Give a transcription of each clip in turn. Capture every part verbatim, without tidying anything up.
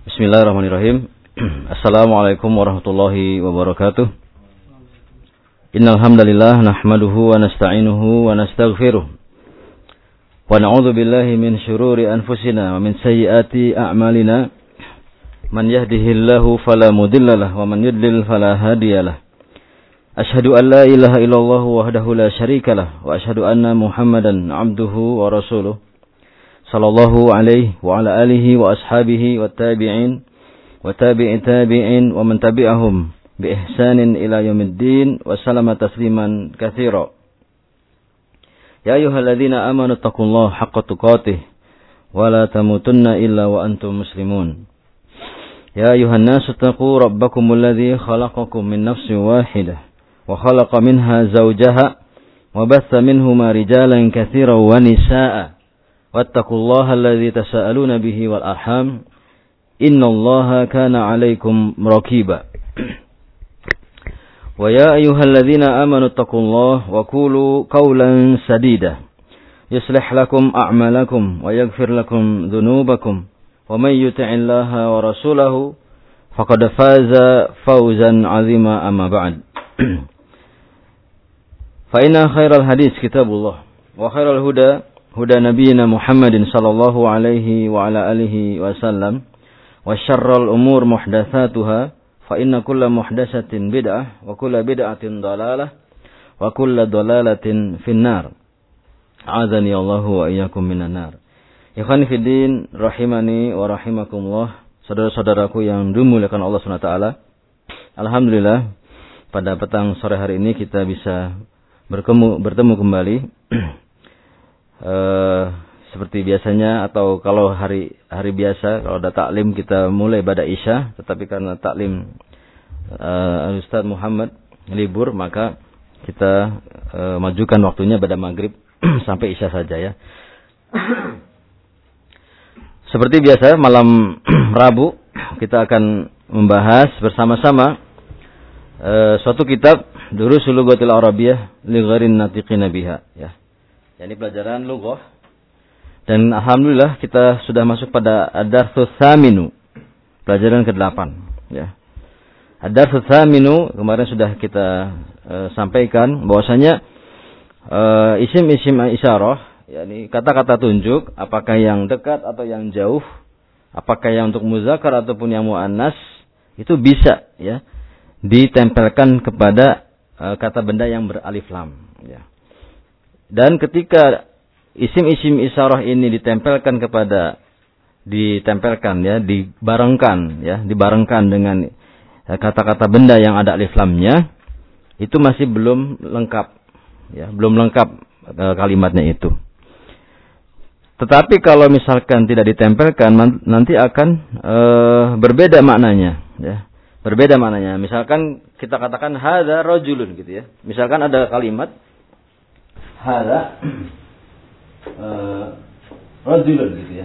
Bismillahirrahmanirrahim. Assalamualaikum warahmatullahi wabarakatuh. Innal hamdalillah nahmaduhu wa nasta'inuhu wa nastaghfiruh. Wa na'udzu billahi min shururi anfusina wa min sayyiati a'malina. Man yahdihillahu fala mudhillalah wa man yudlil fala hadiyalah. Ashhadu an la ilaha illallah wahdahu la syarikalah wa ashhadu anna Muhammadan 'abduhu wa rasuluh. Sallallahu alaihi wa ala alihi wa ashabihi wa tabi'in wa tabi'i tabi'in wa man tabi'ahum bi ihsanin ila yaumiddin wa sallama tasliman katsira. Ya ayyuhalladzina amanu taqullaha haqqa tuqatih wa la tamutunna illa wa antum muslimun. Ya ayyuhan nasu taqu rabbakumul ladzi khalaqakum min nafsin wahidah wa khalaqa minha zawjaha wa batha minhuma rijalan katsiran wa nisaa'a. Wattaqullaha alladzi tasaaluna bihi wal arham innallaha kana 'alaikum raqiba. Wa ya ayyuhalladzina amanu taqullaha wa qulu qawlan sadida yuslih lakum a'malakum wa yaghfir lakum dhunubakum wa may yuti'illaha wa rasulahu faqad faza fawzan 'azima amma ba'd. Fa inna khairal hadits kitabullah wa khairal huda huda nabiyina Muhammadin sallallahu alaihi wa ala alihi wasallam wa syarrul umur muhdatsatuha fa inna kulla muhdatsatin bid'ah wa kulla bid'atin dhalalah wa kulla dhalalatin finnar. A'adzani Allahu wa iyyakum minan nar. Ikhwani fid din rahimani wa rahimakumullah, saudara-saudaraku yang dimuliakan Allah Subhanahu wa taala. Alhamdulillah pada petang sore hari ini kita bisa bertemu bertemu kembali. Uh, seperti biasanya atau kalau hari hari biasa kalau ada taklim kita mulai pada Isya, tetapi karena taklim uh, Ustaz Muhammad libur maka kita uh, majukan waktunya pada maghrib sampai Isya saja ya. Seperti biasa malam Rabu kita akan membahas bersama-sama uh, suatu kitab Durusul Lughatil Arabiyyah li ghairin natiqina biha ya. Ini pelajaran lughah. Dan alhamdulillah kita sudah masuk pada ad-darsus tsaminu, pelajaran kedelapan ya. Ad-darsus tsaminu kemarin sudah kita uh, sampaikan bahwasanya uh, isim-isim isyarah, yakni kata-kata tunjuk, apakah yang dekat atau yang jauh, apakah yang untuk muzakkar ataupun yang muannas, itu bisa ya ditempelkan kepada uh, kata benda yang beralif lam ya. Dan ketika isim-isim isyarah ini ditempelkan kepada ditempelkan ya, dibarengkan ya, dibarengkan dengan kata-kata benda yang ada alif lamnya, itu masih belum lengkap ya, belum lengkap e, kalimatnya itu. Tetapi kalau misalkan tidak ditempelkan nanti akan e, berbeda maknanya ya. Berbeda maknanya. Misalkan kita katakan hadza rajulun gitu ya. Misalkan ada kalimat hadza uh, rajulun gitu ya.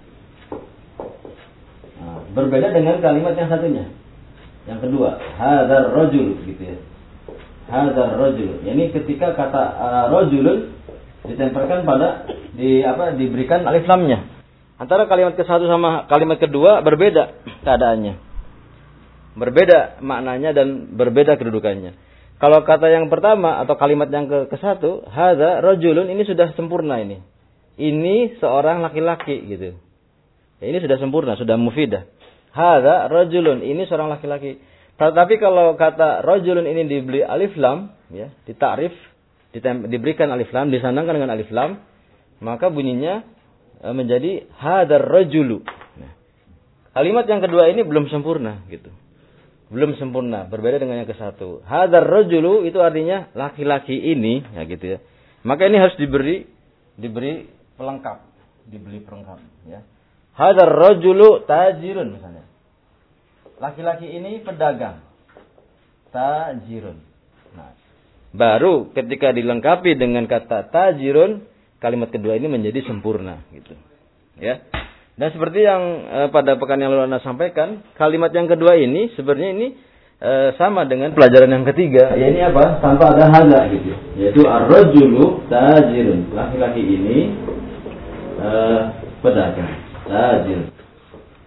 Nah, berbeda dengan kalimat yang satunya. Yang kedua, hadza rajul gitu ya. Hadza rajul. Yani ketika kata uh, rajulun ditempelkan pada di apa diberikan alif lamnya. Antara kalimat ke satu sama kalimat kedua berbeda keadaannya. Berbeda maknanya dan berbeda kedudukannya. Kalau kata yang pertama atau kalimat yang ke, ke satu, hadza rajulun, ini sudah sempurna ini. Ini seorang laki-laki gitu. Ya, ini sudah sempurna, sudah mufidah. Hadza rajulun, ini seorang laki-laki. Tetapi kalau kata rajulun ini diberi alif lam, ya, ditakrif, ditem- diberikan alif lam, disandangkan dengan alif lam, maka bunyinya e, menjadi hadzal rajulu. Nah, kalimat yang kedua ini belum sempurna gitu. Belum sempurna, berbeda dengan yang ke satu. Hadzal rajulu itu artinya laki-laki ini, ya gitu ya. Maka ini harus diberi diberi pelengkap, diberi pelengkap, ya. Hadzal rajulu tajirun misalnya. Laki-laki ini pedagang. Tajirun. Nah, baru ketika dilengkapi dengan kata tajirun, kalimat kedua ini menjadi sempurna gitu. Ya. Dan seperti yang eh, pada pekan yang lalu Anda sampaikan, kalimat yang kedua ini sebenarnya ini eh, sama dengan pelajaran yang ketiga, ya ini apa? Tanpa ada hadza gitu. Yaitu ar-rajulu tajirun. Laki-laki ini eh, pedagang, tajir. Nah,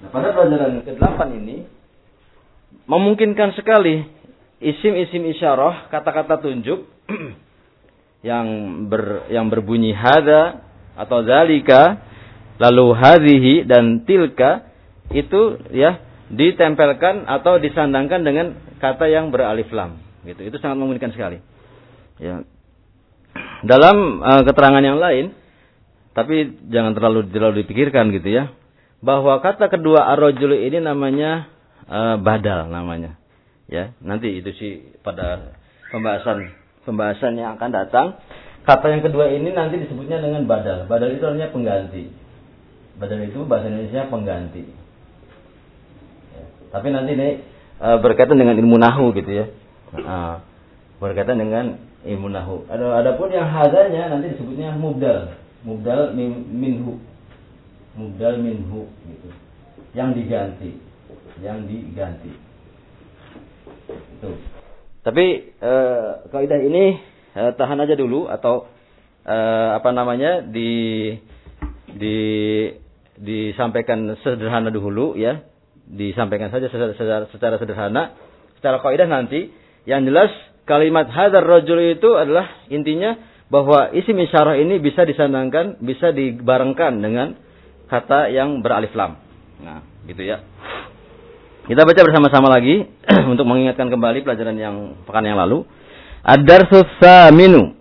Nah, pada pelajaran kedelapan ini memungkinkan sekali isim-isim isyarah, kata-kata tunjuk yang ber, yang berbunyi hada atau zalika, lalu hadhihi dan tilka itu ya ditempelkan atau disandangkan dengan kata yang beralif lam. Gitu. Itu sangat memungkinkan sekali. Ya. Dalam uh, keterangan yang lain, tapi jangan terlalu terlalu dipikirkan gitu ya, bahwa kata kedua ar-rajulu ini namanya uh, badal namanya. Ya, nanti itu sih pada pembahasan pembahasan yang akan datang. Kata yang kedua ini nanti disebutnya dengan badal. Badal itu artinya pengganti. Badal itu bahasa Indonesia pengganti. Ya. Tapi nanti ini uh, berkaitan dengan ilmu nahu gitu ya. Uh, berkaitan dengan ilmu nahu. Ada adapun yang hadanya nanti disebutnya mubdal. Mubdal min, minhu. Mubdal minhu gitu. Yang diganti. Yang diganti. Itu. Tapi uh, kaidah ini uh, tahan aja dulu atau uh, apa namanya di di disampaikan sederhana dulu ya. Disampaikan saja secara, secara, secara sederhana. Secara kaidah nanti yang jelas kalimat hadzal rajul itu adalah intinya bahwa isim isyarah ini bisa disandangkan, bisa dibarengkan dengan kata yang beralif lam. Nah, gitu ya. Kita baca bersama-sama lagi untuk mengingatkan kembali pelajaran yang pekan yang lalu. Ad-darsus tsaminu.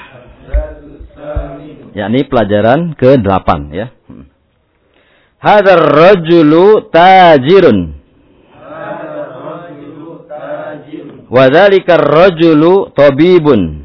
Yakni pelajaran ke delapan ya. Hadzal rajulu tajirun. Wa dzalika ar-rajulu tabibun.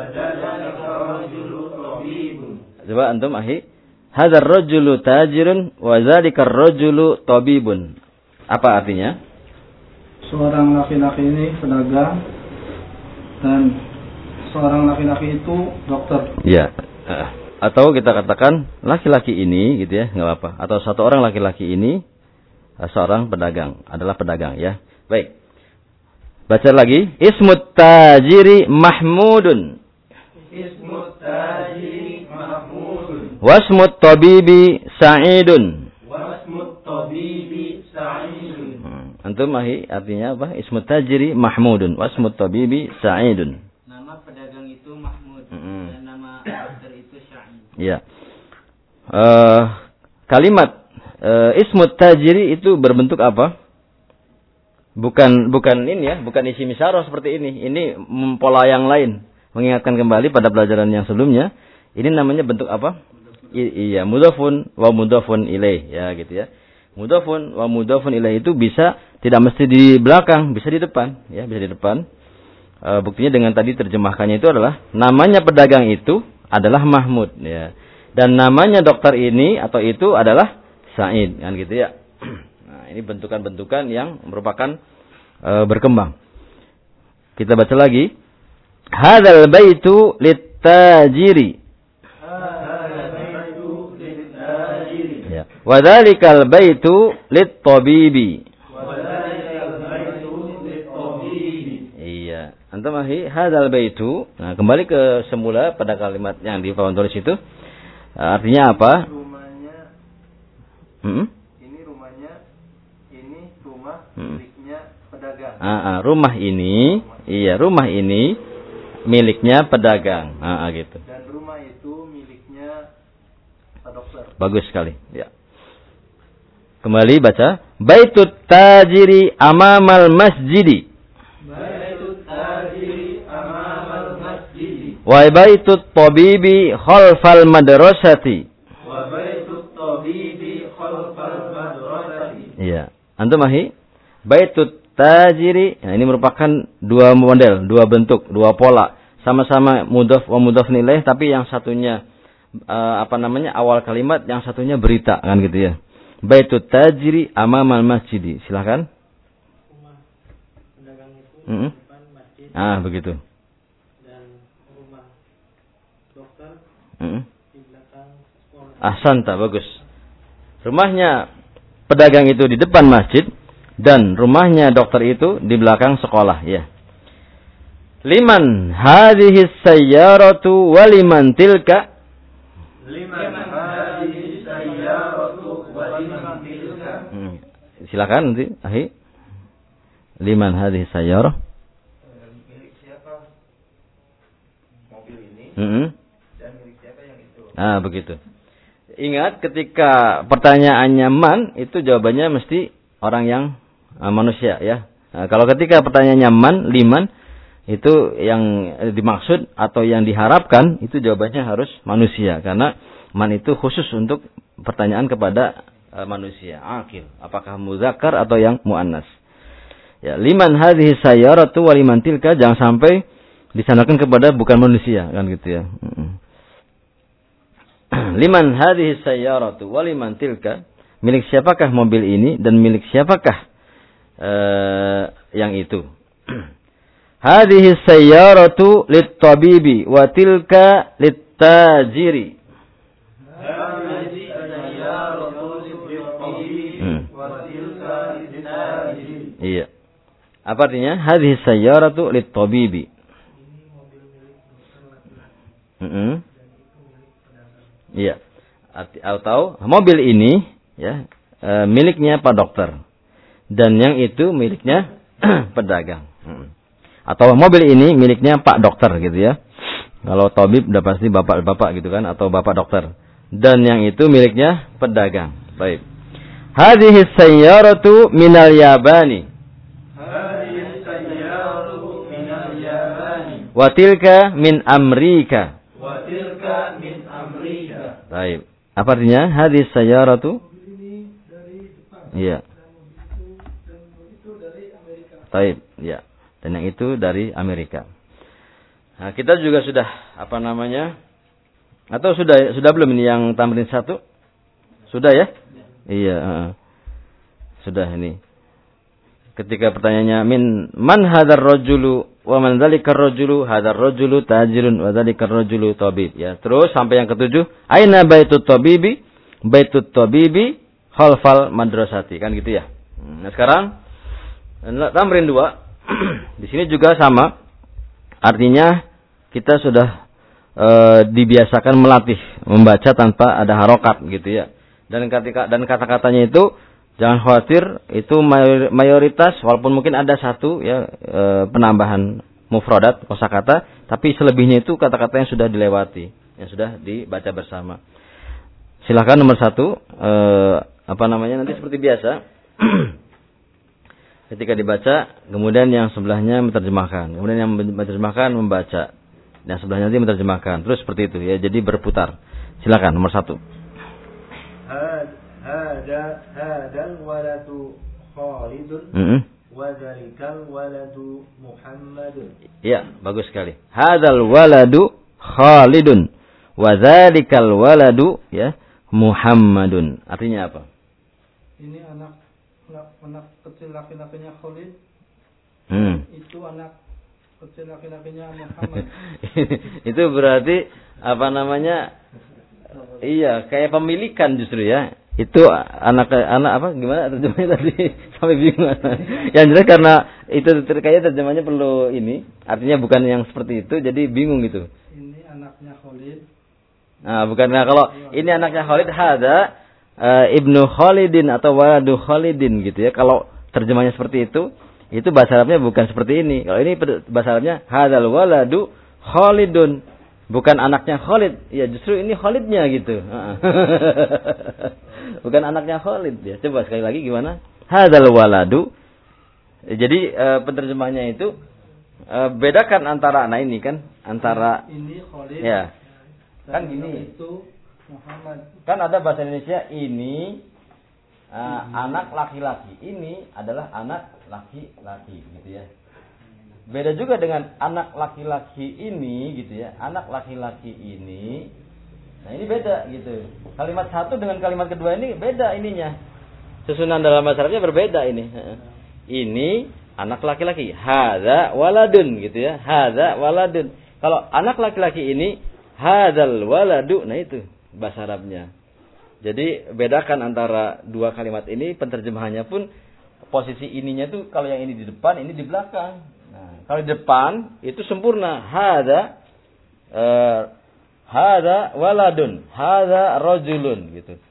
Coba antum ahi. Hadzal rajulu tajirun wa dzalika ar-rajulu tabibun. Apa artinya? Seorang laki-laki ini pedagang dan seorang laki-laki itu dokter. Ya. Atau kita katakan laki-laki ini gitu ya, enggak apa-apa. Atau satu orang laki-laki ini seorang pedagang, adalah pedagang ya. Baik. Baca lagi. Ismut tajiri Mahmudun. Ismut tajiri Mahmudun. Wasmut tabibi Sa'idun. Wasmut tabibi Sa'idun. Hmm. Antum mahi artinya apa? Ismut tajiri Mahmudun. Wasmut tabibi Sa'idun. Nama pedagang itu Mahmud hmm. dan nama dokter itu Sa'id. Ya. Uh, kalimat uh, ismut tajiri itu berbentuk apa? Bukan bukan ini ya, bukan isim isyarah seperti ini. Ini pola yang lain. Mengingatkan kembali pada pelajaran yang sebelumnya. Ini namanya bentuk apa? I, iya, mudhafun wa mudhafun ilaih ya gitu ya. Mudhafun wa mudhafun ilaih itu bisa tidak mesti di belakang, bisa di depan ya, bisa di depan. E, buktinya dengan tadi terjemahkannya itu adalah namanya pedagang itu adalah Mahmud ya. Dan namanya dokter ini atau itu adalah Sa'id kan gitu ya. Nah, ini bentukan-bentukan yang merupakan e, berkembang. Kita baca lagi. Hadzal baitu lit-tajiri. Ya. Wa dzalikal baitu lit-tabibi. Iya. Antum ahi hadzal baitu. Nah, kembali ke semula pada kalimat yang di papan tulis itu. Artinya apa? Rumahnya. Hmm? Ini rumahnya. Ini rumah miliknya pedagang. Ah, ah, rumah ini, iya, rumah ini miliknya pedagang. Ah, ah, gitu. Dan rumah itu miliknya Pak Dokter. Bagus sekali. Ya. Kembali baca. Baitut tajiri amamal masjidi. Baitut tajiri amamal masjidi. Wa baitut tabibi khalfal madrasati. Wa baitut tabibi khalfal madrasati. Iya. Antum ahi? Baitut tajiri. Nah, ini merupakan dua model, dua bentuk, dua pola. Sama-sama mudhaf wa mudhaf ilaih, tapi yang satunya Uh, apa namanya awal kalimat, yang satunya berita kan gitu ya. Baitut tajiri amamal masjidi. Silakan. Rumah pedagang itu Mm-hmm. di depan masjid. Ah, begitu. Dan rumah dokter Mm-hmm. di belakang sekolah. Ahsanta, bagus. Rumahnya pedagang itu di depan masjid dan rumahnya dokter itu di belakang sekolah ya. Liman hadhihi sayyaratu wa liman tilka. silakan nanti, Ahi. Liman hadhihi sayyarah? Milik siapa mobil ini? Mm-hmm. Dan milik siapa yang itu? Nah, begitu. Ingat ketika pertanyaannya man, itu jawabannya mesti orang yang uh, manusia ya. Nah, kalau ketika pertanyaannya man, liman, itu yang dimaksud atau yang diharapkan, itu jawabannya harus manusia. Karena man itu khusus untuk pertanyaan kepada uh, manusia. Akil. Apakah muzakkar atau yang muannas. Ya, liman hadhihi sayyaratu wa liman tilka, jangan sampai disandarkan kepada bukan manusia kan gitu ya. Liman hadhihi sayyaratu wa liman tilka, milik siapakah mobil ini dan milik siapakah uh, yang itu. Hadhihi sayyaratu lit-tabibi wa tilka lit-tajiri. Hadhihi sayyaratu lit-tabibi wa tilka lit-tajiri. Iya. Apa artinya? Hadhihi sayyaratu lit-tabibi. Heeh. Iya. Atau mobil ini ya e, miliknya Pak Dokter dan yang itu miliknya pedagang. Hmm. Atau mobil ini miliknya Pak Dokter gitu ya. Kalau tabib udah pasti bapak-bapak gitu kan, atau bapak dokter. Dan yang itu miliknya pedagang. Baik. Hadhihi sayyaratu minal Yabani. Hadhihi sayyaratu minal Yabani. Wa tilka min Amerika. Wa tilka min Amerika. Baik. Apa artinya? Hadhihi sayyaratu Ini dari Jepang. iya. Dan itu dari Amerika. Baik, ya. Dan yang itu dari Amerika. Nah, kita juga sudah apa namanya? Atau sudah sudah belum ini yang tamrin satu? Sudah ya? Ya. Iya, uh, sudah ini. Ketika pertanyaannya min man hadzal rajulu wa man dzalikar rajulu, hadzal rajulu tajirun wa dzalikar rajulu tabib. Ya, terus sampai yang ketujuh, aina baitut tabibi? Baitut tabibi khalfal madrasati, kan gitu ya. Nah, sekarang tamrin dua. Di sini juga sama. Artinya kita sudah e, dibiasakan melatih membaca tanpa ada harokat gitu ya. Dan ketika dan kata-katanya itu jangan khawatir, itu mayoritas walaupun mungkin ada satu ya e, penambahan mufradat kosakata, tapi selebihnya itu kata-kata yang sudah dilewati, yang sudah dibaca bersama. Silakan nomor satu e, apa namanya nanti seperti biasa. Ketika dibaca, kemudian yang sebelahnya menerjemahkan. Kemudian yang menerjemahkan membaca. Yang sebelahnya nanti menerjemahkan. Terus seperti itu ya. Jadi berputar. Silakan nomor satu. Hada hadal waladu Khalidun Mm-hmm. wa dzalikal waladu Muhammadun. Iya, bagus sekali. Hadal waladu Khalidun wa dzalikal waladu ya Muhammadun. Artinya apa? Ini anak anak, anak kecil laki-lakinya Khalid. Hmm. Itu anak kecil laki-lakinya Muhammad. Itu berarti apa namanya? Iya, kayak pemilikan justru ya. Itu anak anak apa gimana terjemahnya tadi sampai bingung. Yang jelas karena itu kayaknya terjemahnya perlu ini, artinya bukan yang seperti itu, jadi bingung gitu. Ini anaknya Khalid. Nah, bukan nah, kalau ini anaknya Khalid hada uh, Ibnu Khalidin atau waladu Khalidin gitu ya. Kalau terjemahnya seperti itu, itu bahasa Arabnya bukan seperti ini. Kalau ini bahasa Arabnya hadzal waladu Khalidun, bukan anaknya Khalid. Ya justru ini Khalidnya gitu. Bukan anaknya Khalid ya. Coba sekali lagi gimana? Hadzal waladu. Jadi uh, penerjemahnya itu uh, bedakan antara nah ini kan antara ini Khalid. ya. Kan Dan gini. itu Muhammad. Kan ada bahasa Indonesia ini uh, hmm. anak laki-laki. Ini adalah anak laki-laki gitu ya. Beda juga dengan anak laki-laki ini gitu ya. Anak laki-laki ini. Nah, ini beda gitu. Kalimat satu dengan kalimat kedua ini beda ininya. Susunan dalam bahasa Arabnya berbeda ini. Ini anak laki-laki. Hadza waladun gitu ya. Hadza waladun. Kalau anak laki-laki ini hadzal waladu, nah itu bahasa Arabnya. Jadi bedakan antara dua kalimat ini, penterjemahannya pun posisi ininya tuh kalau yang ini di depan, ini di belakang. Nah, kalau di depan itu sempurna. Hadza uh, hadza waladun, hadza rajulun gitu.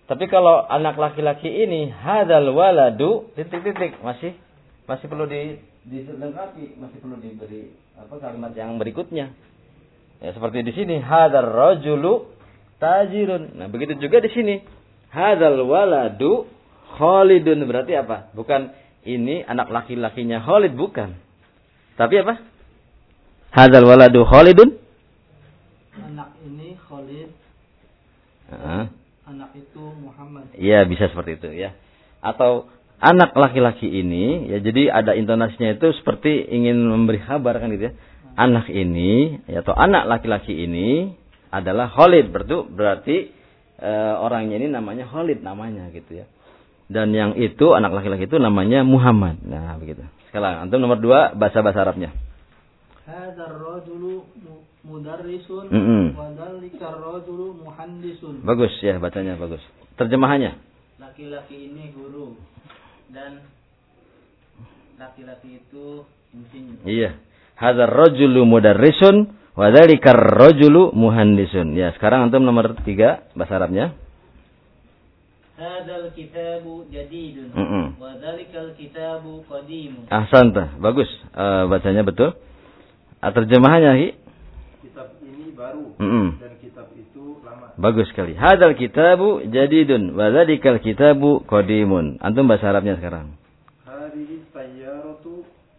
Tapi kalau anak laki-laki ini hadzal waladu titik-titik masih masih perlu di dilengkapi, masih perlu diberi apa kalimat yang berikutnya. Ya seperti di sini hadzal rajulu tajirun. Nah, begitu juga di sini. Hadzal waladu Khalidun, berarti apa? Bukan ini anak laki-lakinya Khalid, bukan. Tapi apa? Hadzal waladu Khalidun. Anak ini Khalid. Uh-huh. Anak itu Muhammad. Iya, bisa seperti itu ya. Atau anak laki-laki ini, ya jadi ada intonasinya itu seperti ingin memberi kabar kan gitu ya. Anak ini, ya, atau anak laki-laki ini adalah Khalid, berarti berarti e, orangnya ini namanya Khalid namanya gitu ya. Dan yang itu anak laki-laki itu namanya Muhammad. Nah, begitu. Sekarang antum nomor dua bahasa-bahasa Arabnya. Hadzal rajulu mudarrisun Mm-mm. wa dzalikar rajulu muhandisun. Bagus ya bacanya, bagus. Terjemahannya. Laki-laki ini guru dan laki-laki itu insinyur. Iya. Hadzal rajulu mudarrisun wa dzalikar rajulu muhandisun. Ya, sekarang antum nomor tiga bahasa Arabnya. Hadzal kitabu jadidun Mm-mm. wa dzalikal kitabu qadimun. Ahsanta, bagus. Uh, bacanya betul. Uh, terjemahannya, Hi. Kitab ini baru Mm-mm. dan kitab itu lama. Bagus sekali. Hadzal kitabu jadidun wa dzalikal kitabu qadimun. Antum bahasa Arabnya sekarang. Hadhihi sayyaratu.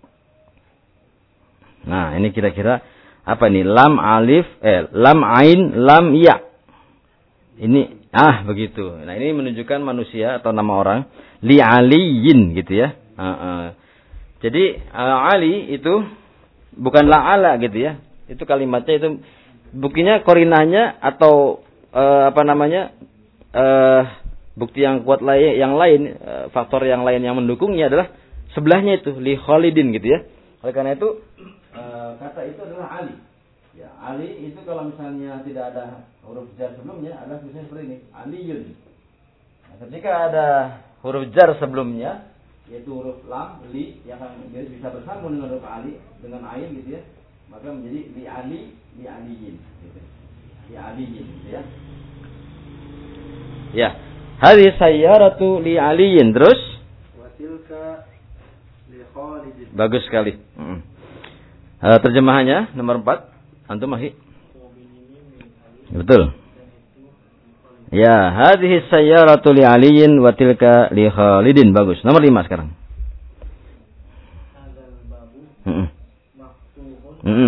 Nah, ini kira-kira apa nih? Lam alif eh lam ain lam ya. Ini ah begitu. Nah, ini menunjukkan manusia atau nama orang li aliyin gitu ya. Uh, uh. Jadi uh, Ali itu bukan la ala gitu ya. Itu kalimatnya itu buktinya korinahnya atau uh, apa namanya? Uh, bukti yang kuat lain yang lain, uh, faktor yang lain yang mendukungnya adalah sebelahnya itu li Khalidin gitu ya. Oleh karena itu uh, kata itu adalah Ali. Ya, Ali itu kalau misalnya tidak ada huruf jar sebelumnya adalah tulisannya seperti ini, Aliyun. Nah, ketika ada huruf jar sebelumnya yaitu huruf lam, li yang akan bisa bersambung dengan huruf ali dengan ain gitu ya, maka menjadi li ali, li aliyin gitu. Li aliyin gitu ya. Ya, hadhihi sayyaratu li aliyin. Terus Wa tilka li Khalidin. bagus sekali. Mm. Uh, terjemahannya nomor empat. Antum Mahi? Betul. Ya, hadhihi sayyaratu li aliyin wa tilka li Khalidin. Bagus. Nomor lima sekarang. Hadzal babu Heeh. maftuhun Heeh.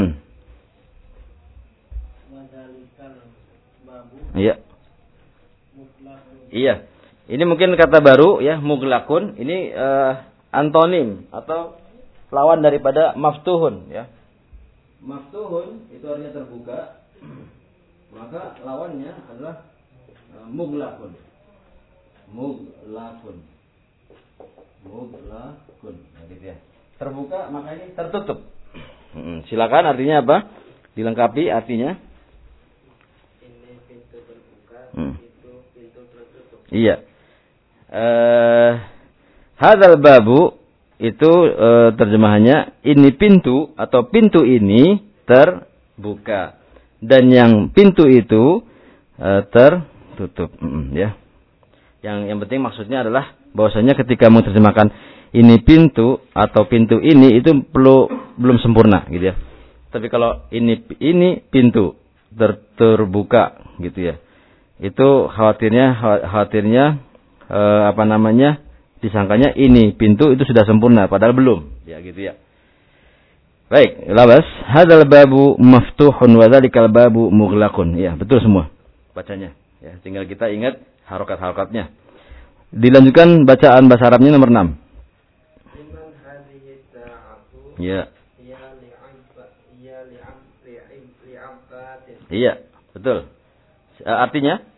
wa dzalikal babu Iya. mutlaqun. Iya. Ini mungkin kata baru ya, muglakun. Ini uh, antonim atau lawan daripada maftuhun ya. Maftuhun itu artinya terbuka. Maka lawannya adalah uh, muglakun. Muglakun. Muglakun. Nah, gitu ya. Terbuka maka ini tertutup. Hmm, silakan artinya apa? Dilengkapi artinya. Ini pintu terbuka, Hmm. itu pintu tertutup. Iya. Eh, hadzal babu itu eh, terjemahannya ini pintu atau pintu ini terbuka dan yang pintu itu eh, tertutup. Mm, ya. Yang yang penting maksudnya adalah bahwasanya ketika mau terjemahkan ini pintu atau pintu ini itu perlu belum sempurna gitu ya. Tapi kalau ini ini pintu ter, terbuka gitu ya. Itu khawatirnya khawatirnya Eh, apa namanya disangkanya ini pintu itu sudah sempurna padahal belum ya gitu ya. Baik, labas hadzal babu maftuhun wa dzalikal babu mughlaqun. Ya, betul semua bacanya ya, tinggal kita ingat harokat-harokatnya. Dilanjutkan bacaan bahasa Arabnya nomor enam. Liman hadhihi sa'atu Ya. ya li'abba ya li'ab li'abbatin. Iya, betul. E, artinya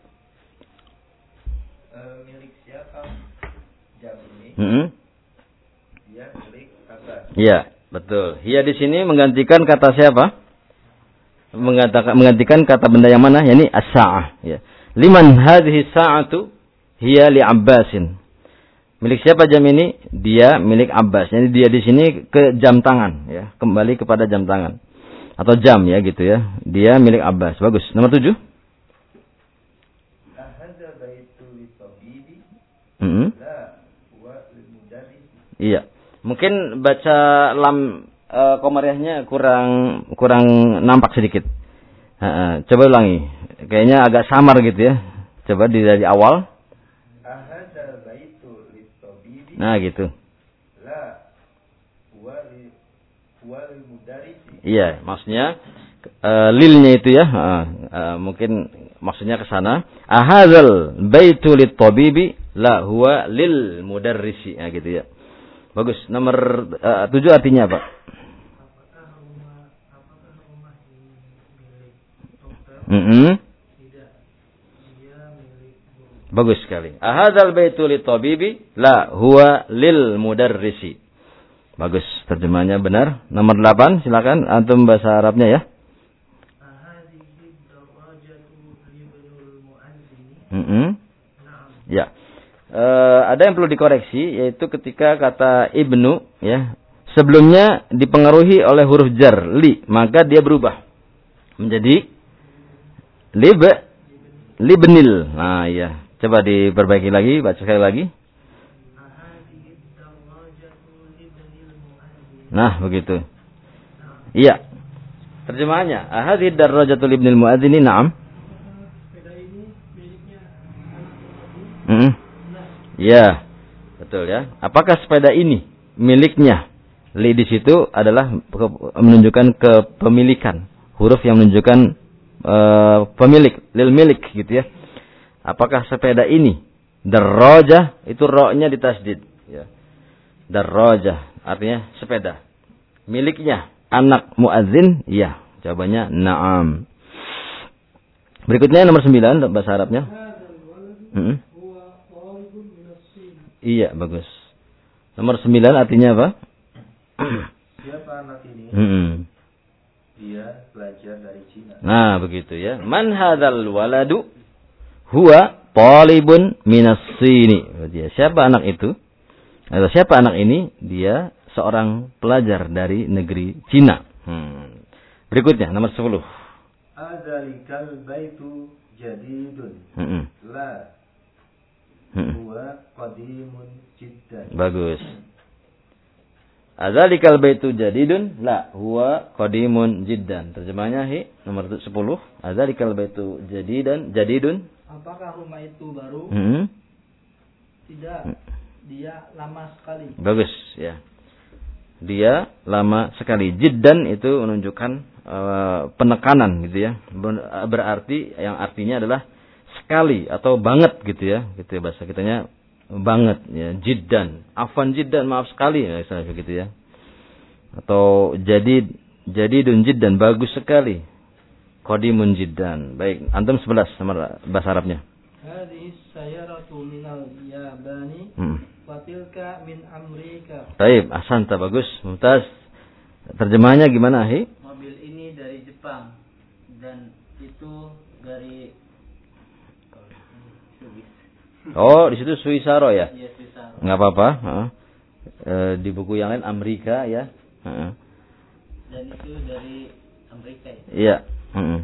Uh, milik siapa jam ini? hmm. Dia milik Abbas. Iya, betul. Hiya di sini menggantikan kata siapa? Menggantikan, menggantikan kata benda yang mana? Yani as-sa'ah. Ya. Liman hadhihi sa'atu hiya li Abbasin. Milik siapa jam ini? Dia milik Abbas. Jadi dia di sini ke jam tangan, ya, kembali kepada jam tangan atau jam ya gitu ya. Dia milik Abbas. Bagus. Nomor tujuh. Ahadza baitu li Mm-hmm. La huwa lil mudarris. Iya. Mungkin baca lam uh, komariahnya kurang kurang nampak sedikit. Uh, coba ulangi. Kayaknya agak samar gitu ya. Coba di dari awal. Ahadzal baitu lit-tabibi. Nah, gitu. La huwa lil huwa lil mudarris. Iya, maksudnya uh, lilnya itu ya. Uh, uh, mungkin maksudnya ke sana. Ahadzal baitu lit-tabibi la huwa lil mudarrisi. Nah, gitu ya. Bagus. Nomor uh, tujuh artinya apa? Apakah rumah apakah rumah ini milik dokter? Mm-hmm. Tidak. Dia milik guru. Bagus sekali. Ahadzal baitu lit-tabibi la huwa lil mudarrisi. Bagus. Terjemahnya benar. Nomor delapan, silakan antum bahasa Arabnya ya. Ahadihi darajatu libnul mu'azzini. Mm-hmm. Na'am. Ya. Uh, ada yang perlu dikoreksi, yaitu ketika kata ibnu ya sebelumnya dipengaruhi oleh huruf jar li, maka dia berubah menjadi lib libnil. Nah ya, coba diperbaiki lagi, baca sekali lagi. Ahadihi darajatu libnil mu'azzini. Nah begitu. Iya. Terjemahannya ahadhihi darajatu libnil muadzini. Na'am. Sepeda ini miliknya anak tadi. Mm-hmm. Ya, betul ya. Apakah sepeda ini miliknya? Li di situ adalah menunjukkan kepemilikan. Huruf yang menunjukkan uh, pemilik, lil milik gitu ya. Apakah sepeda ini? Darrajah itu ro-nya ditasdid ya. Darrajah artinya sepeda. Miliknya anak muadzin? Ya. Jawabannya na'am. Berikutnya nomor sembilan bahasa Arabnya. Mm-hmm. Iya, bagus. Nomor sembilan artinya apa? Siapa anak ini? Hmm. Dia belajar dari Cina. Nah, begitu ya. Man hadzal waladu huwa talibun minas sini. Siapa anak itu? Atau siapa anak ini? Dia seorang pelajar dari negeri Cina. Hmm. Berikutnya nomor sepuluh. Adzalikal baitu jadidun. Hmm. La Hmm. huwa qadimun jiddan. Bagus. Adzalikal baitu jadidun la huwa qadimun jiddan. Terjemahnya hi nomor sepuluh. Adzalikal baitu jadidan jadidun. Apakah rumah itu baru? Hmm. Tidak. Dia lama sekali. Bagus ya. Dia lama sekali. Jiddan itu menunjukkan uh, penekanan gitu ya. Berarti yang artinya adalah sekali atau banget gitu ya. Gitu ya bahasa kitanya banget ya. Jiddan. Afwan jiddan, maaf sekali misalnya begitu ya. Atau jadi jadidun jiddan, bagus sekali. Qadimun jiddan. Baik, antum sebelas nomor bahasa Arabnya. Hadhihi sayyaratu minal Yabani Hmm. wa tilka min Amerika. Baik, ahsanta, bagus, mumtaz. Terjemahnya gimana, Hi? Mobil ini dari Jepang dan itu dari Oh, di situ Suisaro ya? Iya, Swiss. Enggak apa-apa, heeh. E, di buku yang lain Amerika ya. Heeh. Dan itu dari Amerika ya. Iya, heeh.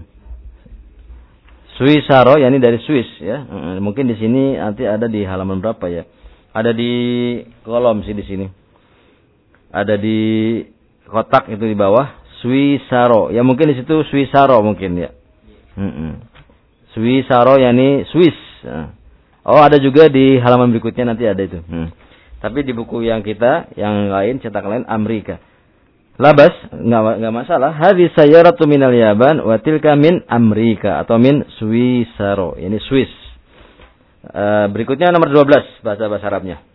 Suisaro yakni dari Swiss ya. Heeh. Mungkin di sini nanti ada di halaman berapa ya? Ada di kolom sih di sini. Ada di kotak itu di bawah Suisaro. Ya mungkin di situ Suisaro mungkin ya. Heeh. Suisaro yakni Swiss. Nah. Oh, ada juga di halaman berikutnya nanti ada itu. Hmm. Tapi di buku yang kita, yang lain, cetak lain, Amerika. Labas, enggak enggak masalah. Hadhihi sayyaratu minal Yaban wa tilka min Amerika atau min Suisaro. Ini Swiss. Uh, berikutnya nomor dua belas bahasa-bahasa Arabnya.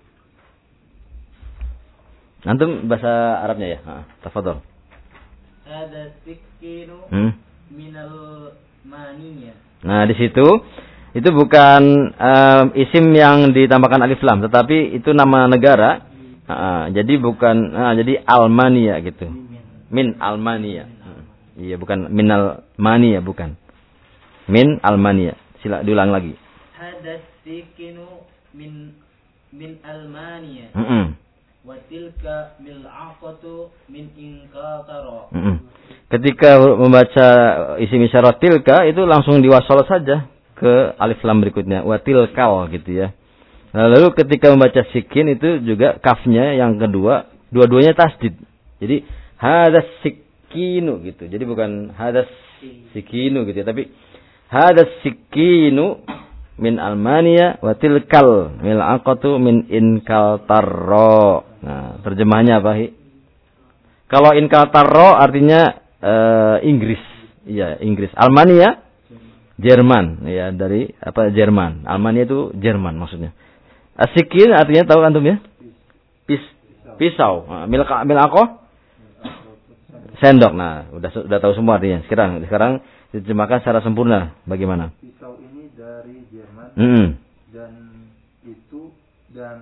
Antum bahasa Arabnya ya? Heeh, tafadhol. Ada sikinu Hmm. minal maniya. Nah, di situ itu bukan um, isim yang ditambahkan alif lam, tetapi itu nama negara. Uh, jadi bukan, uh, jadi Almania gitu. Min Almania. Hmm. Iya, bukan minal mania, bukan. Min Almania. Sila diulang lagi. Ada sikinu min min Almania. Mm -mm. Wa tilka mil'aqatu min Inqatara. Mm -mm. Ketika membaca isim isyarat tilka itu langsung diwasal saja ke alif lam berikutnya, wa tilkal gitu ya. Nah, lalu ketika membaca sikin itu juga kafnya yang kedua, dua-duanya tasdid. Jadi hadas sikinu gitu. Jadi bukan hadas sikinu gitu ya, tapi hadas sikinu min Almania wa tilkal mil'aqatu min Inkaltarro. Nah, terjemahnya apa, Hi? Kalau Inkaltarro artinya uh, Inggris. Iya, Inggris. Almania Jerman, ya, dari apa Jerman. Almania itu Jerman maksudnya. Asikin artinya tahu antum ya? Pis, pisau. Nah, milqa milaqo sendok. Nah, udah sudah tahu semua artinya. Sekarang sekarang diterjemahkan secara sempurna bagaimana? Pisau ini dari Jerman. Mm-hmm. Dan itu dan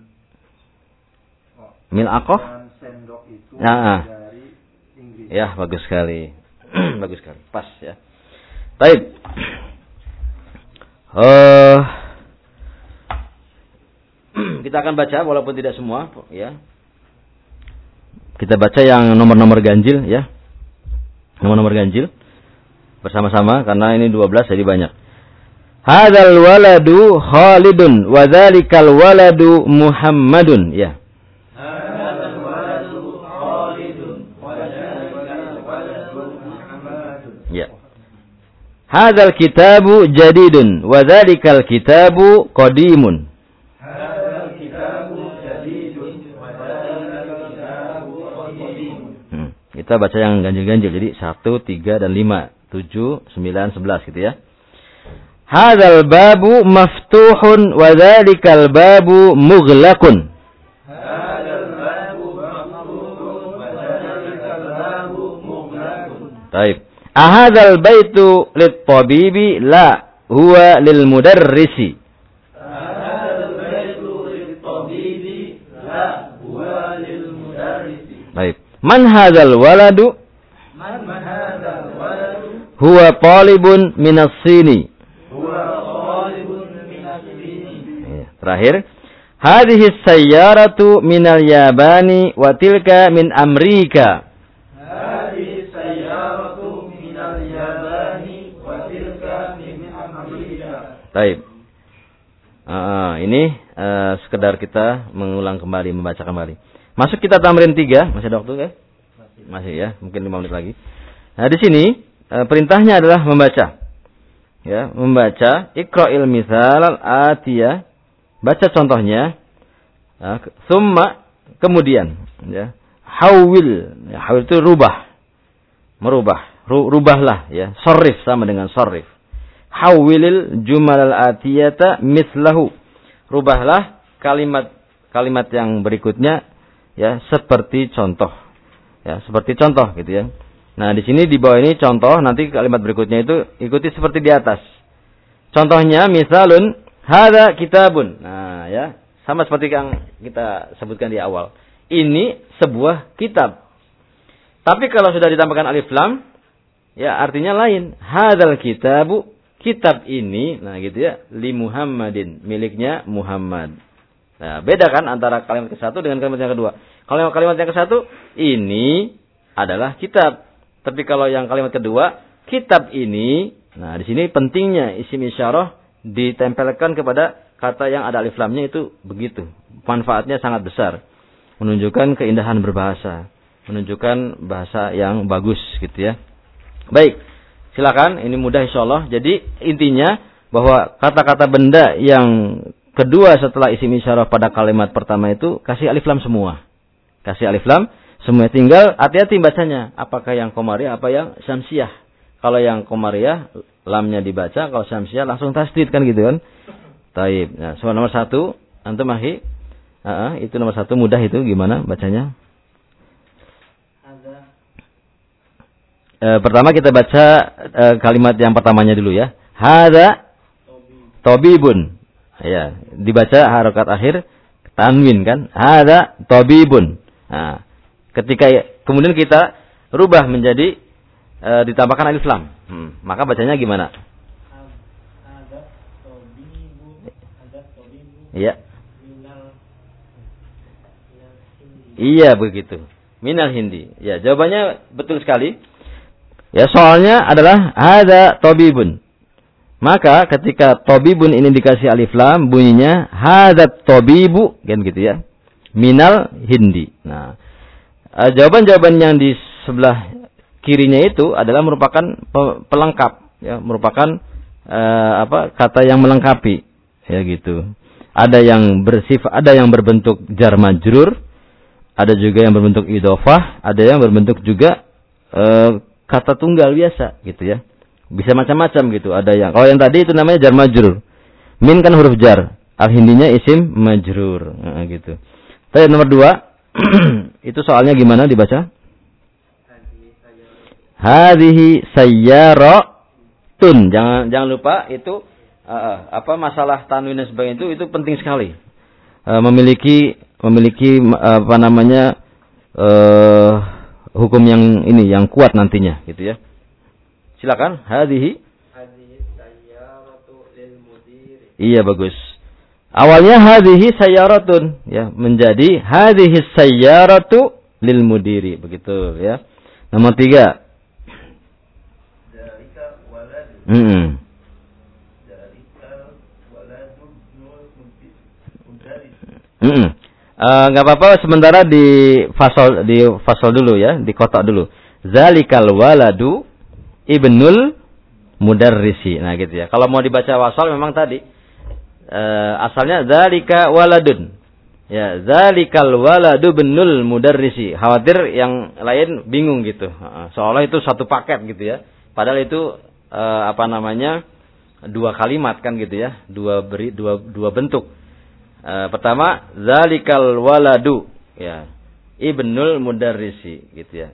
oh, milaqo dan sendok itu nah, dari Inggris. Ya, bagus sekali. Bagus sekali. Pas ya. Baik. Uh, kita akan baca walaupun tidak semua ya. Kita baca yang nomor-nomor ganjil ya. Nomor-nomor ganjil bersama-sama karena ini dua belas jadi banyak. Hadzal waladu Khalidun wa dzalikal waladu Muhammadun ya. Hadzal waladu Khalidun wa dzalikal waladu Muhammadun. Ya. Hadzal kitabu jadidun wa dzalikal kitabu qadimun. Hadzal kitabu jadidun wa dzalikal kitabu qadimun. Hmm. Kita baca yang ganjil-ganjil jadi satu, tiga dan lima, tujuh, sembilan, sebelas gitu ya. Hadzal babu maftuhun wa dzalikal babu mughlaqun. Hadzal babu maftuhun wa dzalikal babu mughlaqun. Baik. Ahadzal baitu lit-tabibi la huwa lil mudarrisi. Ahadzal baitu lit-tabibi la huwa lil mudarrisi. Baik. Man hadzal waladu? Man hadzal waladu? Huwa talibun minas sini. Huwa talibun minas sini. Terakhir. Hadhihi sayyaratu minal Yabani wa tilka min Amerika. Hadhihi sayyaratu minal Yabani wa tilka min Amerika. Baik. Uh, ini uh, sekedar kita mengulang kembali, membaca kembali. Masuk kita tamrin tiga, masih ada waktu kan? Masih ya, mungkin lima menit lagi. Nah, di sini uh, perintahnya adalah membaca. Ya, membaca Iqra'il mithal al-atiyah. Baca contohnya. Uh, summa kemudian ya. Hawil, ya, hawil itu rubah. Merubah, Ru, rubahlah ya. Sharif sama dengan sharif. Hawilil jumal al-atiyata mislahu. Rubahlah kalimat kalimat yang berikutnya ya seperti contoh. Ya, seperti contoh gitu ya. Nah, di sini di bawah ini contoh, nanti kalimat berikutnya itu ikuti seperti di atas. Contohnya misalun hadza kitabun. Nah, ya, sama seperti yang kita sebutkan di awal. Ini sebuah kitab. Tapi kalau sudah ditambahkan alif lam, ya artinya lain. Hadzal kitabu, kitab ini, nah gitu ya, li Muhammadin, miliknya Muhammad. Nah, beda kan antara kalimat ke satu dengan kalimat yang kedua. Kalau kalimat yang ke satu, ini adalah kitab. Tapi kalau yang kalimat kedua, kitab ini, nah di sini pentingnya isim isyarah ditempelkan kepada kata yang ada alif lamnya itu begitu. Manfaatnya sangat besar. Menunjukkan keindahan berbahasa. Menunjukkan bahasa yang bagus gitu ya. Baik, silakan. Ini mudah insyaallah. Jadi intinya bahwa kata-kata benda yang kedua setelah isim isyarah pada kalimat pertama itu kasih alif lam semua. Kasih alif lam semua, tinggal hati-hati bacanya. Apakah yang qamariyah apa yang syamsiyah. Kalau yang qamariyah lamnya dibaca, kalau syamsiyah langsung tasdid kan gitu kan. Taib. Nah, soal nomor satu, antum ahi. Uh, itu nomor satu, mudah itu gimana bacanya? Uh, pertama kita baca uh, kalimat yang pertamanya dulu ya. Hadza tabibun. Ya, dibaca harokat akhir tanwin kan. Hadza tabibun. Nah, ketika kemudian kita rubah menjadi uh, ditambahkan alif lam. Hmm, maka bacanya gimana? Hadza tabibu. Hadza tabibu. Iya. Minal Iya begitu. Minal hindi. Ya, jawabannya betul sekali. Ya, soalnya adalah hadza tabibun. Maka ketika tabibun ini dikasih alif lam, bunyinya hadzat tabibu, kan gitu ya. Minal hindi. Nah, uh, jawaban-jawaban yang di sebelah kirinya itu adalah merupakan pelengkap, ya, merupakan uh, apa kata yang melengkapi, ya gitu. Ada yang bersifat, ada yang berbentuk jar majrur, ada juga yang berbentuk idhofah, ada yang berbentuk juga uh, kata tunggal biasa, gitu ya. Bisa macam-macam gitu. Ada yang, kalau yang tadi itu namanya jar majrur. Min kan huruf jar, al-hindinya isim majrur, nah, gitu. Tapi nomor dua, itu soalnya gimana dibaca? Hadhihi sayyaratun. Jangan jangan lupa itu uh, apa masalah tanwin dan sebagainya itu itu penting sekali. Uh, memiliki memiliki uh, apa namanya uh, hukum yang ini yang kuat nantinya, gitu ya. Silakan, hadhihi. Hadhihi sayyaratu lil mudiri. Iya, bagus. Awalnya hadhihi sayyaratun, ya, menjadi hadhihi sayyaratu lil mudiri, begitu ya. Nomor tiga. Dzalika waladu. Hmm. Dzalika waladu nul mudaris. Hmm. Uh, nggak apa-apa sementara di fasal di fasal dulu ya, di kotak dulu. Zalikal waladu ibnul mudarrisi. Nah gitu ya. Kalau mau dibaca wasal memang tadi uh, asalnya zalika waladun. Ya, zalikal waladu ibnul mudarrisi. Khawatir yang lain bingung gitu. Uh, seolah itu satu paket gitu ya. Padahal itu uh, apa namanya? dua kalimat kan gitu ya. Dua beri dua dua bentuk. Uh, pertama zalikal waladu ya. Ibnul mudarrisi gitu ya.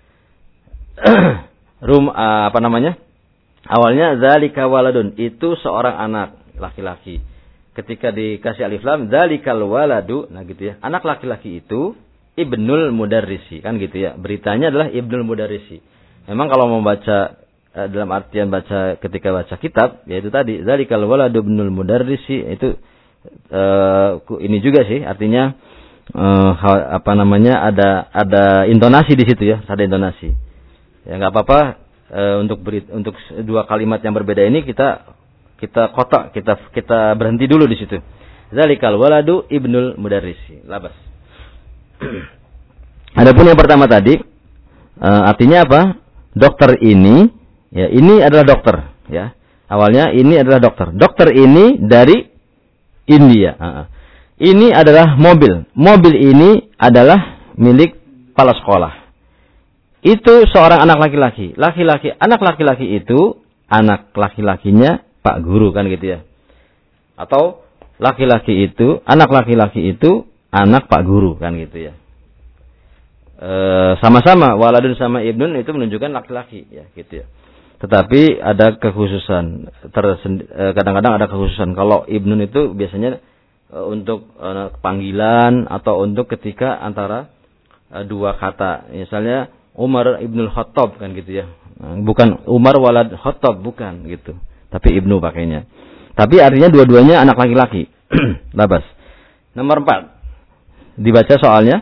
Rum uh, apa namanya? Awalnya zalika waladun, itu seorang anak laki-laki. Ketika dikasih alif lam zalikal waladu, nah gitu ya. Anak laki-laki itu ibnul mudarrisi, kan gitu ya. Beritanya adalah ibnul mudarrisi. Memang kalau mau baca uh, dalam artian baca ketika baca kitab, yaitu tadi zalikal waladu ibnul mudarrisi, itu uh, ini juga sih artinya uh, apa namanya? ada ada intonasi di situ ya, ada intonasi. Ya nggak apa-apa e, untuk beri, untuk dua kalimat yang berbeda ini kita kita kotak kita kita berhenti dulu di situ. Zalikal waladu ibnul mudarrisi. Labas. Adapun yang pertama tadi e, artinya apa? Dokter ini ya ini adalah dokter ya. Awalnya ini adalah dokter. Dokter ini dari India. Ini adalah mobil. Mobil ini adalah milik kepala sekolah. Itu seorang anak laki-laki. Laki-laki, anak laki-laki itu anak laki-lakinya Pak Guru kan gitu ya. Atau laki-laki itu, anak laki-laki itu anak Pak Guru kan gitu ya. E, sama-sama waladun sama ibnun itu menunjukkan laki-laki ya gitu ya. Tetapi ada kekhususan. Tersend- kadang-kadang ada kekhususan. Kalau ibnun itu biasanya e, untuk e, panggilan atau untuk ketika antara e, dua kata. Misalnya Umar ibnul Khattab kan gitu ya. Bukan Umar walad Khattab, bukan gitu. Tapi ibnu pakainya. Tapi artinya dua-duanya anak laki-laki. Labas. Nomor empat. Dibaca soalnya.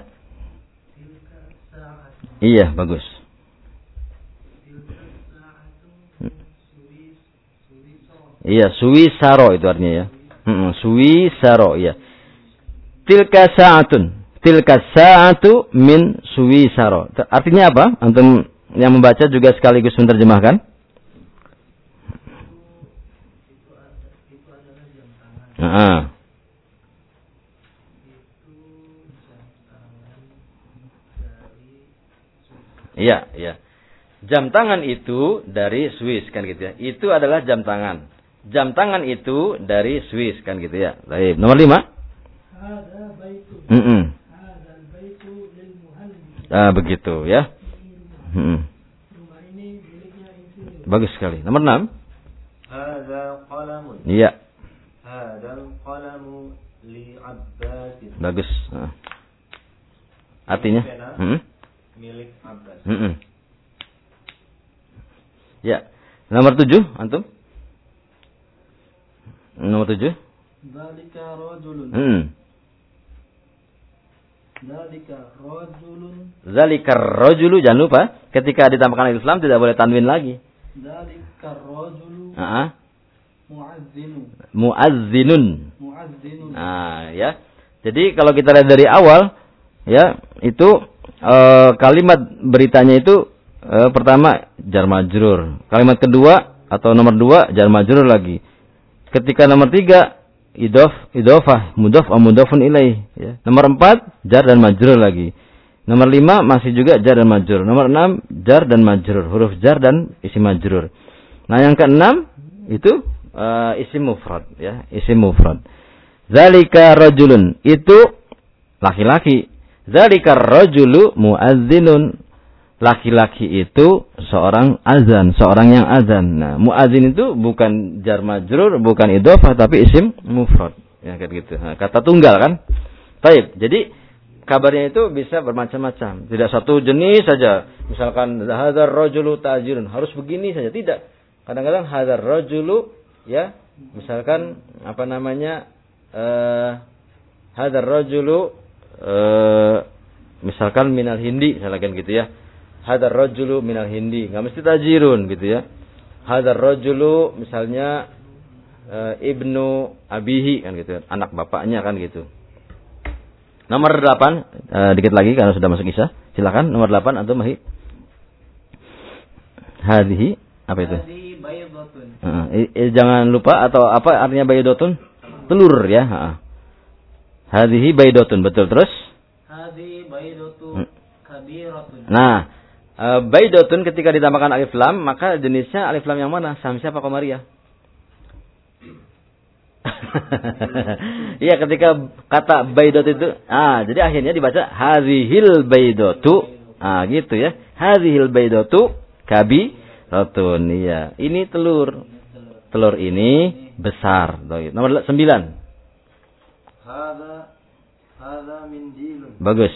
Iya, bagus. Iya, suwisaro itu artinya ya. Hmm, suwisaro, iya. Tilka sa'atun. Tilka sa'atu min suwisaro. Artinya apa? Antum yang membaca juga sekaligus menerjemahkan. Heeh. Iya, iya. Jam tangan itu dari Swiss kan gitu ya. Itu adalah jam tangan. Jam tangan itu dari Swiss kan gitu ya. Baik, nomor lima. Ada baitu. Heeh. Ah, begitu ya. Hmm. Bagus sekali. Nomor enam. Hadza qalamun. Iya. Hadzal qalamu li Abbas. Bagus. Nah. Artinya? Hmm. Milik Abbas. Hmm. Ya. Nomor tujuh, antum? Nomor tujuh. Dzalika rajulun. Hmm. Dzalika rajulun. Zalika rajulu, jangan lupa ketika ditambahkan alif lam tidak boleh tanwin lagi. Dzalika rajulu. Heeh. Muazzinu. Muazzinun. Muazzinun. Nah, ya. Jadi kalau kita lihat dari awal, ya, itu e, kalimat beritanya itu e, pertama jar majrur. Kalimat kedua atau nomor dua jar majrur lagi. Ketika nomor tiga idof, idofah, mudhof atau mudhofun ilaih. Ya. Nomor empat jar dan majrur lagi. Nomor lima masih juga jar dan majrur. Nomor enam jar dan majrur, huruf jar dan isim majrur. Nah yang keenam itu uh, isim mufrad, ya, isim mufrad. Zalika rajulun, itu laki-laki. Zalika rajulu muazzinun, laki-laki itu seorang azan, seorang yang azan. Nah, muazzin itu bukan jar majrur, bukan idhofah, tapi isim mufrad. Ya kayak gitu. Nah, kata tunggal kan. Baik, jadi kabarnya itu bisa bermacam-macam. Tidak satu jenis saja. Misalkan hadzal rajulu tajirun, harus begini saja, tidak. Kadang-kadang hadzal rajulu, ya, misalkan apa namanya? eh hadzal rajulu eh misalkan minal hindi, misalkan gitu ya. Hadzal rajulu minal hindi, enggak mesti tajirun gitu ya. Hadzal rajulu misalnya e, ibnu abihi kan gitu, anak bapaknya kan gitu. Nomor delapan, e, dikit lagi karena sudah masuk isya. Silakan nomor delapan atau mahi. Hadhihi apa itu? Hadhihi baydotun. Uh, eh, eh, jangan lupa atau apa artinya baydotun? Telur ya, heeh. Hadhihi baydotun, betul. Terus? Hadhihi baydotun kabiratun. Nah, uh, baydotun ketika ditambahkan alif lam, maka jenisnya alif lam yang mana? Samsia apa qamariyah? Iya, ketika kata baydot itu, ah, jadi akhirnya dibaca hadhil baydotu. Ah, gitu ya. Hadhil baydotu kabiratun. Iya, ini telur. Telur ini besar. Nomor sembilan. Hadza hadza mindilun. Bagus.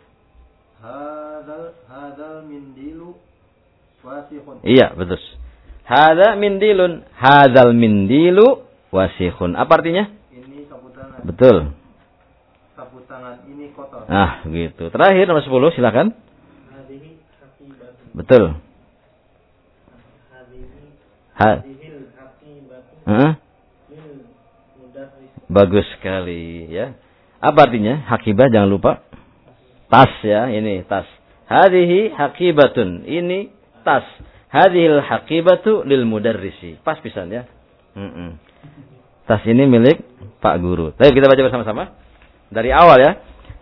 Hadza hadza mindilu wasihun. Iya, betul. Hadza mindilun, hadzal mindilu wasihun. Apa artinya? Ini sapu tangan. Betul. Sapu tangan ini kotor. Ah, gitu. Terakhir nomor sepuluh, silakan. Hadhihi haqibatun. Betul. Hadhihi Ha. hadhil haqibatun Huh? lil mudarris. Bagus sekali ya. Apa artinya? Hakibah jangan lupa. Tas ya, ini tas. Hadhihi haqibatun. Ini tas. Hadhil haqibatu lil mudarrisi. Pas pisan ya. Mm-mm. Tas ini milik Pak Guru. Baik, kita baca bersama-sama. Dari awal ya.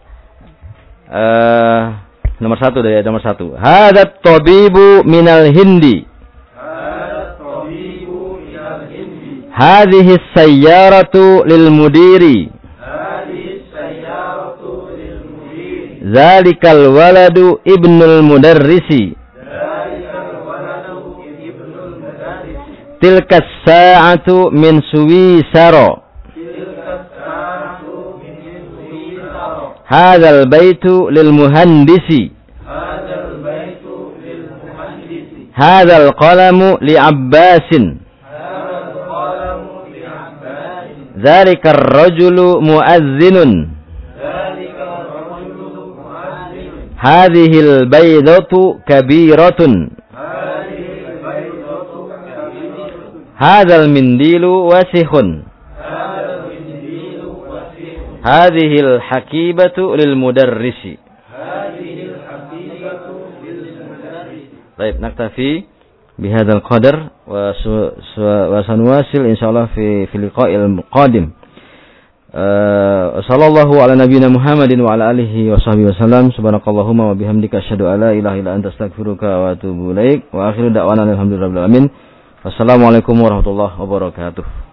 Uh, nomor satu dari nomor satu. Hadat tabibu minal hindi. Hadza tabibu minal hindi. Hadhihi sayyaratu lil mudiri. Hadhihi sayyaratu lil mudiri. Zalikal waladu ibnul mudarrisi. Zalikal waladu ibnul mudarrisi. Tilka sa'atu min suwisaro. Tilka sa'atu min suwisaro. Hadzal baitu lil muhandisi. Hadzal baitu lil muhandisi. Hadzal qalamu li Abbasin. Hadzal qalamu li Abbasin. Dzalikar rajulu muazzinun. Zalikal rajulu mu'adhdhin. Hadhil baydatu kabiratun. Hadhihi baydatu kabiratun. Hadzal mindilu wasihun. Hadzal mindilu wasihun. Hadhil hakibatu lil mudarrisi. Hadhihi al-haqiqatu lil mudarris. Baik, naktafi bihadzal qadar wa su, su, wa sanuwasil insyaallah fi fi liqa'il qadim. Uh, sallallahu ala nabiyyina Muhammadin wa ala alihi wa sahbihi wasallam. Subhanakallahumma wa bihamdika asyhadu an la ilaha illa anta astaghfiruka wa atubu ilaik. Wa akhiru da'wana alhamdulillahi rabbil alamin. Wassalamualaikum warahmatullahi wabarakatuh.